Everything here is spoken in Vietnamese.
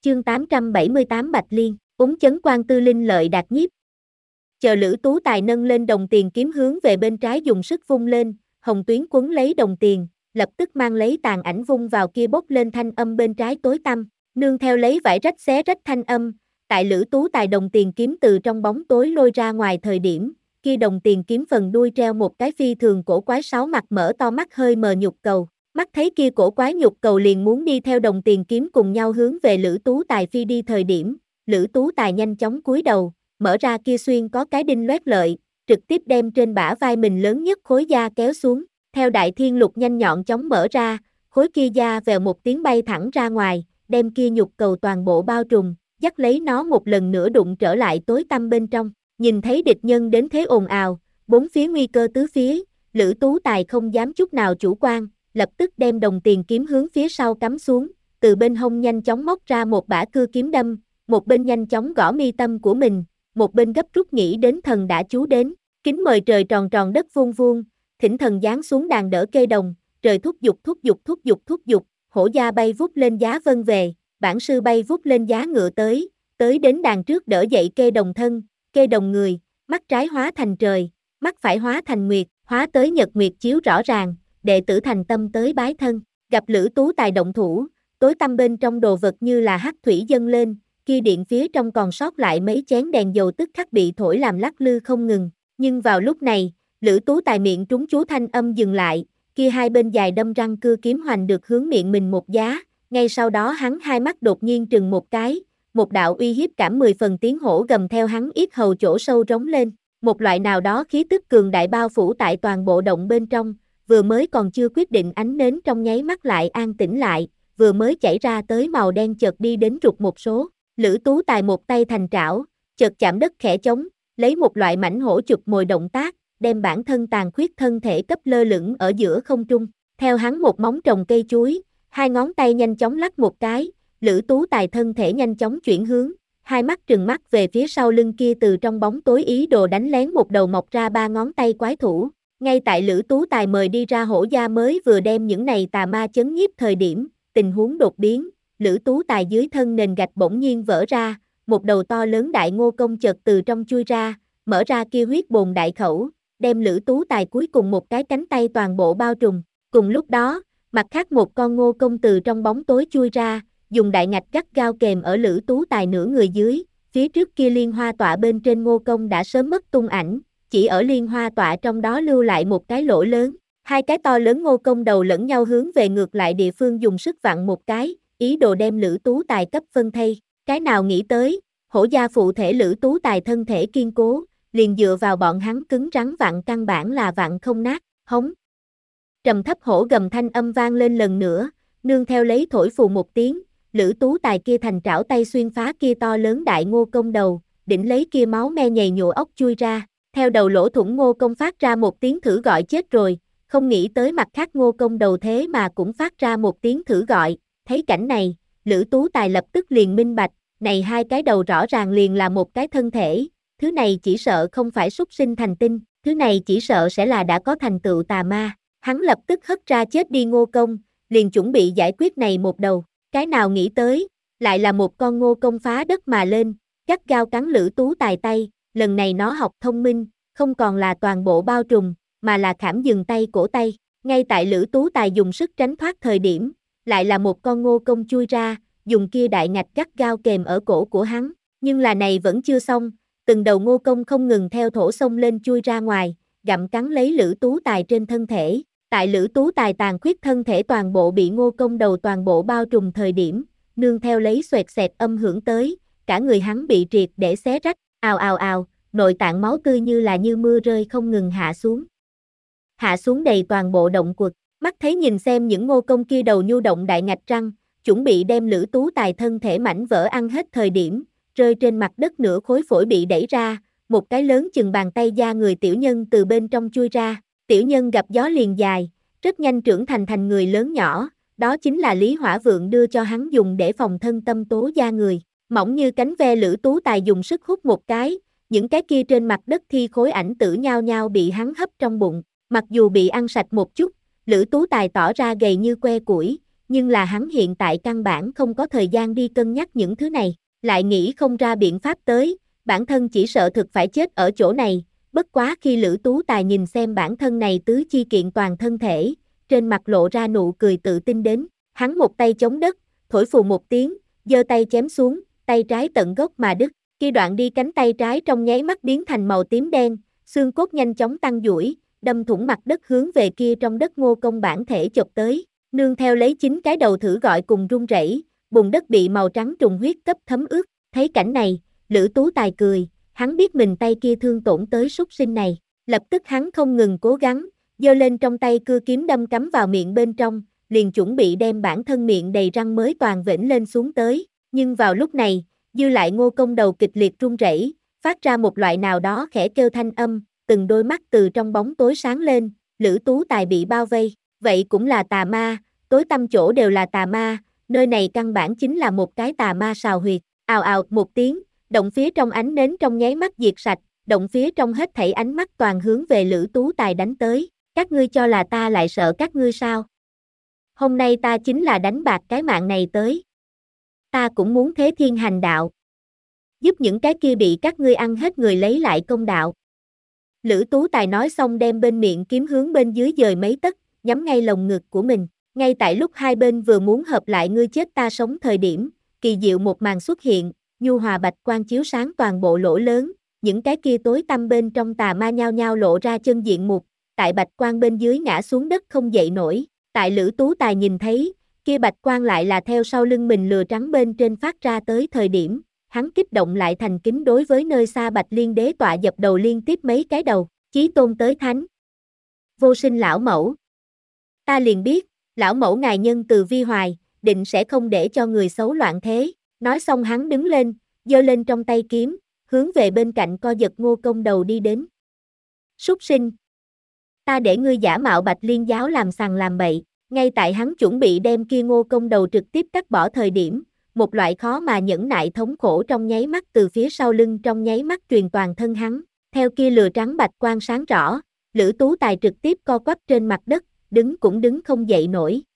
Chương 878 Bạch Liên, úng chấn quan tư linh lợi đạt nhiếp. Chờ Lữ Tú Tài nâng lên đồng tiền kiếm hướng về bên trái dùng sức vung lên, hồng tuyến quấn lấy đồng tiền, lập tức mang lấy tàn ảnh vung vào kia bốc lên thanh âm bên trái tối tăm, nương theo lấy vải rách xé rách thanh âm, tại Lữ Tú Tài đồng tiền kiếm từ trong bóng tối lôi ra ngoài thời điểm, kia đồng tiền kiếm phần đuôi treo một cái phi thường cổ quái sáu mặt mở to mắt hơi mờ nhục cầu. Mắt thấy kia cổ quái nhục cầu liền muốn đi theo đồng tiền kiếm cùng nhau hướng về Lữ Tú Tài phi đi thời điểm, Lữ Tú Tài nhanh chóng cúi đầu, mở ra kia xuyên có cái đinh loét lợi, trực tiếp đem trên bả vai mình lớn nhất khối da kéo xuống, theo đại thiên lục nhanh nhọn chóng mở ra, khối kia da vèo một tiếng bay thẳng ra ngoài, đem kia nhục cầu toàn bộ bao trùm, dắt lấy nó một lần nữa đụng trở lại tối tăm bên trong, nhìn thấy địch nhân đến thế ồn ào, bốn phía nguy cơ tứ phía, Lữ Tú Tài không dám chút nào chủ quan, lập tức đem đồng tiền kiếm hướng phía sau cắm xuống, từ bên hông nhanh chóng móc ra một bả cưa kiếm đâm, một bên nhanh chóng gõ mi tâm của mình, một bên gấp rút nghĩ đến thần đã chú đến, kính mời trời tròn tròn đất vuông vuông, thỉnh thần giáng xuống đàn đỡ kê đồng, trời thúc giục thúc giục thúc giục thúc giục, hổ gia bay vút lên giá vân về, bản sư bay vút lên giá ngựa tới đến đàn trước đỡ dậy kê đồng thân, kê đồng người, mắt trái hóa thành trời, mắt phải hóa thành nguyệt, hóa tới nhật nguyệt chiếu rõ ràng, đệ tử thành tâm tới bái thân, gặp Lữ Tú Tài động thủ, tối tăm bên trong đồ vật như là hắc thủy dâng lên, kia điện phía trong còn sót lại mấy chén đèn dầu tức khắc bị thổi làm lắc lư không ngừng, nhưng vào lúc này, Lữ Tú Tài miệng trúng chú thanh âm dừng lại, kia hai bên dài đâm răng cưa kiếm hoành được hướng miệng mình một giá, ngay sau đó hắn hai mắt đột nhiên trừng một cái, một đạo uy hiếp cảm 10 phần tiếng hổ gầm theo hắn yết hầu chỗ sâu rống lên, một loại nào đó khí tức cường đại bao phủ tại toàn bộ động bên trong, vừa mới còn chưa quyết định ánh nến trong nháy mắt lại an tĩnh lại, vừa mới chảy ra tới màu đen chợt đi đến rụt một số, Lữ Tú Tài một tay thành trảo, chợt chạm đất khẽ chống, lấy một loại mảnh hổ chụp mồi động tác, đem bản thân tàn khuyết thân thể cấp lơ lửng ở giữa không trung, theo hắn một móng trồng cây chuối, hai ngón tay nhanh chóng lắc một cái, Lữ Tú Tài thân thể nhanh chóng chuyển hướng, hai mắt trừng mắt về phía sau lưng kia từ trong bóng tối ý đồ đánh lén một đầu mọc ra ba ngón tay quái thủ. Ngay tại Lữ Tú Tài mời đi ra hổ gia mới vừa đem những này tà ma chấn nhiếp thời điểm, tình huống đột biến, Lữ Tú Tài dưới thân nền gạch bỗng nhiên vỡ ra, một đầu to lớn đại ngô công chợt từ trong chui ra, mở ra kia huyết bồn đại khẩu, đem Lữ Tú Tài cuối cùng một cái cánh tay toàn bộ bao trùm. Cùng lúc đó, mặt khác một con ngô công từ trong bóng tối chui ra, dùng đại ngạch gắt gao kềm ở Lữ Tú Tài nửa người dưới, phía trước kia liên hoa tọa bên trên ngô công đã sớm mất tung ảnh, chỉ ở liên hoa tọa trong đó lưu lại một cái lỗ lớn, hai cái to lớn ngô công đầu lẫn nhau hướng về ngược lại địa phương dùng sức vặn một cái, ý đồ đem Lữ Tú Tài cấp phân thây, cái nào nghĩ tới, hổ gia phụ thể Lữ Tú Tài thân thể kiên cố, liền dựa vào bọn hắn cứng rắn vặn căn bản là vặn không nát, hống. Trầm thấp hổ gầm thanh âm vang lên lần nữa, nương theo lấy thổi phù một tiếng, Lữ Tú Tài kia thành trảo tay xuyên phá kia to lớn đại ngô công đầu, đỉnh lấy kia máu me nhầy nhụa ốc chui ra, theo đầu lỗ thủng ngô công phát ra một tiếng thử gọi chết rồi, không nghĩ tới mặt khác ngô công đầu thế mà cũng phát ra một tiếng thử gọi, thấy cảnh này, Lữ Tú Tài lập tức liền minh bạch, này hai cái đầu rõ ràng liền là một cái thân thể, thứ này chỉ sợ không phải súc sinh thành tinh, thứ này chỉ sợ sẽ là đã có thành tựu tà ma, hắn lập tức hất ra chết đi ngô công, liền chuẩn bị giải quyết này một đầu, cái nào nghĩ tới, lại là một con ngô công phá đất mà lên, gắt gao cắn Lữ Tú Tài tay, lần này nó học thông minh, không còn là toàn bộ bao trùm, mà là khảm dừng tay cổ tay, ngay tại Lữ Tú Tài dùng sức tránh thoát thời điểm, lại là một con ngô công chui ra, dùng kia đại ngạch gắt gao kềm ở cổ của hắn, nhưng là này vẫn chưa xong, từng đầu ngô công không ngừng theo thổ sông lên chui ra ngoài, gặm cắn lấy Lữ Tú Tài trên thân thể, tại Lữ Tú Tài tàn khuyết thân thể toàn bộ bị ngô công đầu toàn bộ bao trùm thời điểm, nương theo lấy xoẹt xẹt âm hưởng tới, cả người hắn bị triệt để xé rách, ào ào ào, nội tạng máu tươi như là như mưa rơi không ngừng hạ xuống đầy toàn bộ động quật, mắt thấy nhìn xem những ngô công kia đầu nhu động đại ngạch răng, chuẩn bị đem Lữ Tú Tài thân thể mảnh vỡ ăn hết thời điểm, rơi trên mặt đất nửa khối phổi bị đẩy ra, một cái lớn chừng bàn tay da người tiểu nhân từ bên trong chui ra, tiểu nhân gặp gió liền dài, rất nhanh trưởng thành người lớn nhỏ, đó chính là Lý Hỏa Vượng đưa cho hắn dùng để phòng thân tâm tố da người, mỏng như cánh ve Lữ Tú Tài dùng sức hút một cái, những cái kia trên mặt đất thi khối ảnh tử nhao nhao bị hắn hấp trong bụng, mặc dù bị ăn sạch một chút, Lữ Tú Tài tỏ ra gầy như que củi, nhưng là hắn hiện tại căn bản không có thời gian đi cân nhắc những thứ này, lại nghĩ không ra biện pháp tới, bản thân chỉ sợ thực phải chết ở chỗ này, bất quá khi Lữ Tú Tài nhìn xem bản thân này tứ chi kiện toàn thân thể, trên mặt lộ ra nụ cười tự tin đến, hắn một tay chống đất, thổi phù một tiếng, giơ tay chém xuống, tay trái tận gốc mà đứt, khi đoạn đi cánh tay trái trong nháy mắt biến thành màu tím đen, xương cốt nhanh chóng tăng duỗi, đâm thủng mặt đất hướng về kia trong đất Ngô Công bản thể chộp tới, nương theo lấy 9 cái đầu thử gọi cùng rung rẩy, bùn đất bị màu trắng trùng huyết cấp thấm ướt, thấy cảnh này, Lữ Tú Tài cười, hắn biết mình tay kia thương tổn tới súc sinh này, lập tức hắn không ngừng cố gắng, giơ lên trong tay cưa kiếm đâm cắm vào miệng bên trong, liền chuẩn bị đem bản thân miệng đầy răng mới toàn vĩnh lên xuống tới, nhưng vào lúc này, dư lại Ngô Công đầu kịch liệt run rẩy, phát ra một loại nào đó khẽ kêu thanh âm, từng đôi mắt từ trong bóng tối sáng lên, Lữ Tú Tài bị bao vây, vậy cũng là tà ma, tối tăm chỗ đều là tà ma, nơi này căn bản chính là một cái tà ma sào huyệt, ào ào một tiếng, động phía trong ánh nến trong nháy mắt diệt sạch, động phía trong hết thảy ánh mắt toàn hướng về Lữ Tú Tài đánh tới, các ngươi cho là ta lại sợ các ngươi sao? Hôm nay ta chính là đánh bạc cái mạng này tới. Ta cũng muốn thế thiên hành đạo. Giúp những cái kia bị các ngươi ăn hết người lấy lại công đạo. Lữ Tú Tài nói xong đem bên miệng kiếm hướng bên dưới dời mấy tấc, nhắm ngay lồng ngực của mình. Ngay tại lúc hai bên vừa muốn hợp lại ngươi chết ta sống thời điểm, kỳ diệu một màn xuất hiện, nhu hòa bạch quang chiếu sáng toàn bộ lỗ lớn, những cái kia tối tăm bên trong tà ma nhao nhao lộ ra chân diện mục, tại bạch quang bên dưới ngã xuống đất không dậy nổi, tại Lữ Tú Tài nhìn thấy, kia bạch quang lại là theo sau lưng mình lửa trắng bên trên phát ra tới thời điểm, hắn kích động lại thành kính đối với nơi xa Bạch Liên Đế tọa dập đầu liên tiếp mấy cái đầu, chí tôn tới thánh. Vô sinh lão mẫu. Ta liền biết, lão mẫu ngài nhân từ vi hoài, định sẽ không để cho người xấu loạn thế, nói xong hắn đứng lên, giơ lên trong tay kiếm, hướng về bên cạnh co giật Ngô Công đầu đi đến. Súc sinh. Ta để ngươi giả mạo Bạch Liên giáo làm sằng làm bậy, ngay tại hắn chuẩn bị đem kia Ngô Công đầu trực tiếp cắt bỏ thời điểm, một loại khó mà nhẫn nại thống khổ trong nháy mắt từ phía sau lưng trong nháy mắt truyền toàn thân hắn, theo kia lửa trắng bạch quang sáng rõ, Lữ Tú Tài trực tiếp co quắp trên mặt đất, đứng cũng đứng không dậy nổi,